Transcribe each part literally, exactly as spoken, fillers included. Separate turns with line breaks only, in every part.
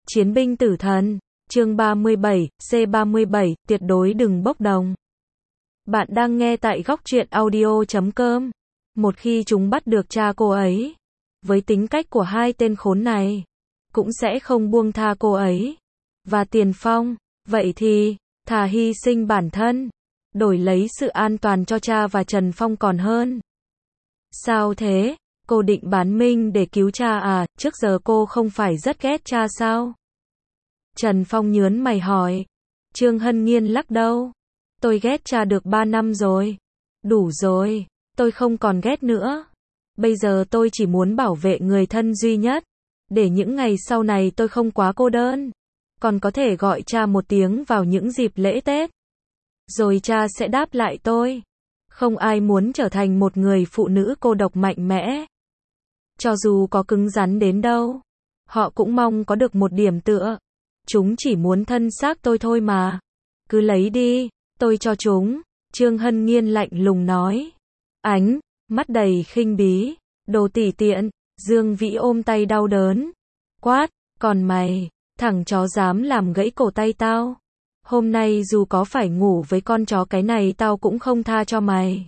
Chiến binh tử thần, chương ba mươi bảy, C ba mươi bảy, tuyệt đối đừng bốc đồng. Bạn đang nghe tại góc truyện audio chấm com. Một khi chúng bắt được cha cô ấy, với tính cách của hai tên khốn này, cũng sẽ không buông tha cô ấy. Và Tiền Phong, vậy thì, thà hy sinh bản thân, đổi lấy sự an toàn cho cha và Trần Phong còn hơn. Sao thế? Cô định bán mình để cứu cha à? Trước giờ cô không phải rất ghét cha sao? Trần Phong nhớn mày hỏi. Trương Hân Nhiên lắc đầu. Tôi ghét cha được ba năm rồi. Đủ rồi, tôi không còn ghét nữa. Bây giờ tôi chỉ muốn bảo vệ người thân duy nhất, để những ngày sau này tôi không quá cô đơn. Còn có thể gọi cha một tiếng vào những dịp lễ Tết. Rồi cha sẽ đáp lại tôi. Không ai muốn trở thành một người phụ nữ cô độc mạnh mẽ. Cho dù có cứng rắn đến đâu, họ cũng mong có được một điểm tựa. Chúng chỉ muốn thân xác tôi thôi mà. Cứ lấy đi, tôi cho chúng. Trương Hân Nhiên lạnh lùng nói. Ánh mắt đầy khinh bí. Đồ tỉ tiện. Dương Vĩ ôm tay đau đớn. Quát, còn mày, thằng chó dám làm gãy cổ tay tao. Hôm nay dù có phải ngủ với con chó cái này tao cũng không tha cho mày.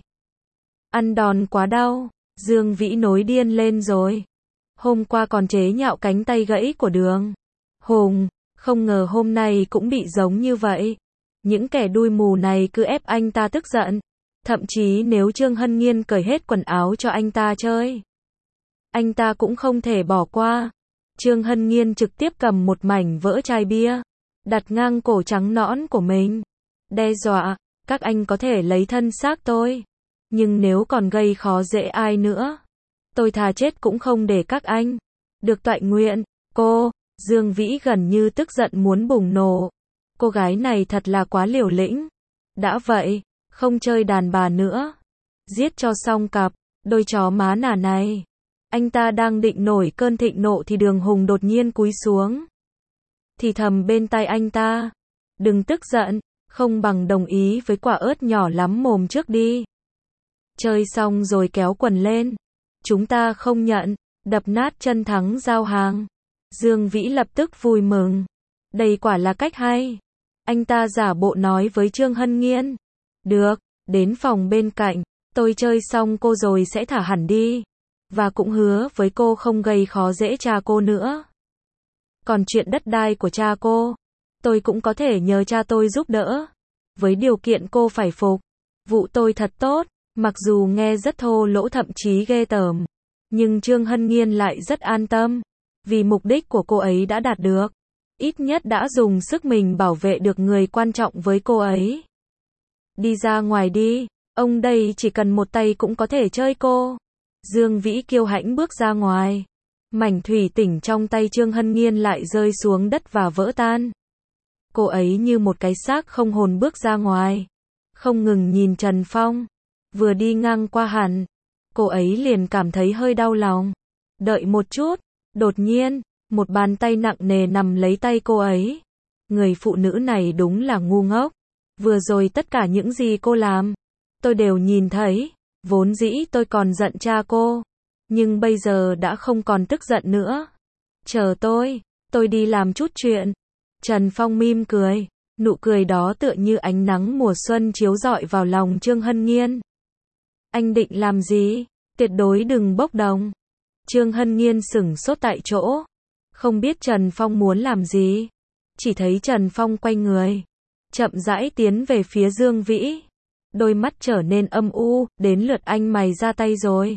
Ăn đòn quá đau. Dương Vĩ nổi điên lên rồi. Hôm qua còn chế nhạo cánh tay gãy của Đường Hùng, không ngờ hôm nay cũng bị giống như vậy. Những kẻ đuôi mù này cứ ép anh ta tức giận. Thậm chí nếu Trương Hân Nhiên cởi hết quần áo cho anh ta chơi, anh ta cũng không thể bỏ qua. Trương Hân Nhiên trực tiếp cầm một mảnh vỡ chai bia, đặt ngang cổ trắng nõn của mình. Đe dọa, các anh có thể lấy thân xác tôi, nhưng nếu còn gây khó dễ ai nữa, tôi thà chết cũng không để các anh được toại nguyện. Cô, Dương Vĩ gần như tức giận muốn bùng nổ. Cô gái này thật là quá liều lĩnh. Đã vậy, không chơi đàn bà nữa. Giết cho xong cặp, đôi chó má nà này. Anh ta đang định nổi cơn thịnh nộ thì Đường Hùng đột nhiên cúi xuống. Thì thầm bên tai anh ta. Đừng tức giận, không bằng đồng ý với quả ớt nhỏ lắm mồm trước đi. Chơi xong rồi kéo quần lên. Chúng ta không nhận, đập nát chân thắng giao hàng. Dương Vĩ lập tức vui mừng. Đây quả là cách hay. Anh ta giả bộ nói với Trương Hân Nhiên. Được, đến phòng bên cạnh, tôi chơi xong cô rồi sẽ thả hẳn đi. Và cũng hứa với cô không gây khó dễ cha cô nữa. Còn chuyện đất đai của cha cô, tôi cũng có thể nhờ cha tôi giúp đỡ. Với điều kiện cô phải phục vụ tôi thật tốt. Mặc dù nghe rất thô lỗ thậm chí ghê tởm, nhưng Trương Hân Nhiên lại rất an tâm. Vì mục đích của cô ấy đã đạt được. Ít nhất đã dùng sức mình bảo vệ được người quan trọng với cô ấy. Đi ra ngoài đi, ông đây chỉ cần một tay cũng có thể chơi cô. Dương Vĩ kiêu hãnh bước ra ngoài. Mảnh thủy tinh trong tay Trương Hân Nhiên lại rơi xuống đất và vỡ tan. Cô ấy như một cái xác không hồn bước ra ngoài. Không ngừng nhìn Trần Phong. Vừa đi ngang qua hẳn, cô ấy liền cảm thấy hơi đau lòng. Đợi một chút, đột nhiên, một bàn tay nặng nề nằm lấy tay cô ấy. Người phụ nữ này đúng là ngu ngốc. Vừa rồi tất cả những gì cô làm, tôi đều nhìn thấy. Vốn dĩ tôi còn giận cha cô, nhưng bây giờ đã không còn tức giận nữa. Chờ tôi, tôi đi làm chút chuyện. Trần Phong mỉm cười, nụ cười đó tựa như ánh nắng mùa xuân chiếu rọi vào lòng Trương Hân Nhiên. Anh định làm gì? Tuyệt đối đừng bốc đồng. Trương Hân Nhiên sững sốt tại chỗ. Không biết Trần Phong muốn làm gì. Chỉ thấy Trần Phong quay người, chậm rãi tiến về phía Dương Vĩ. Đôi mắt trở nên âm u, đến lượt anh mày ra tay rồi.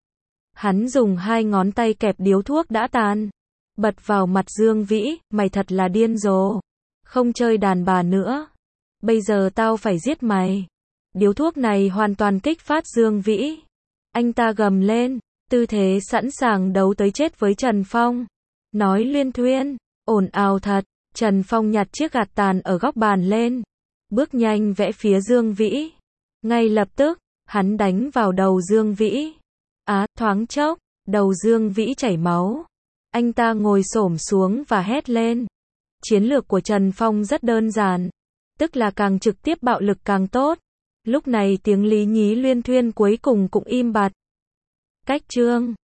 Hắn dùng hai ngón tay kẹp điếu thuốc đã tàn, bật vào mặt Dương Vĩ. Mày thật là điên rồ. Không chơi đàn bà nữa. Bây giờ tao phải giết mày. Điếu thuốc này hoàn toàn kích phát Dương Vĩ. Anh ta gầm lên, tư thế sẵn sàng đấu tới chết với Trần Phong. Nói luyên thuyên, ồn ào thật. Trần Phong nhặt chiếc gạt tàn ở góc bàn lên, bước nhanh vẽ phía Dương Vĩ. Ngay lập tức, hắn đánh vào đầu Dương Vĩ. Á, thoáng chốc, đầu Dương Vĩ chảy máu. Anh ta ngồi xổm xuống và hét lên. Chiến lược của Trần Phong rất đơn giản, tức là càng trực tiếp bạo lực càng tốt. Lúc này tiếng lý nhí luyên thuyên cuối cùng cũng im bặt. Cách chương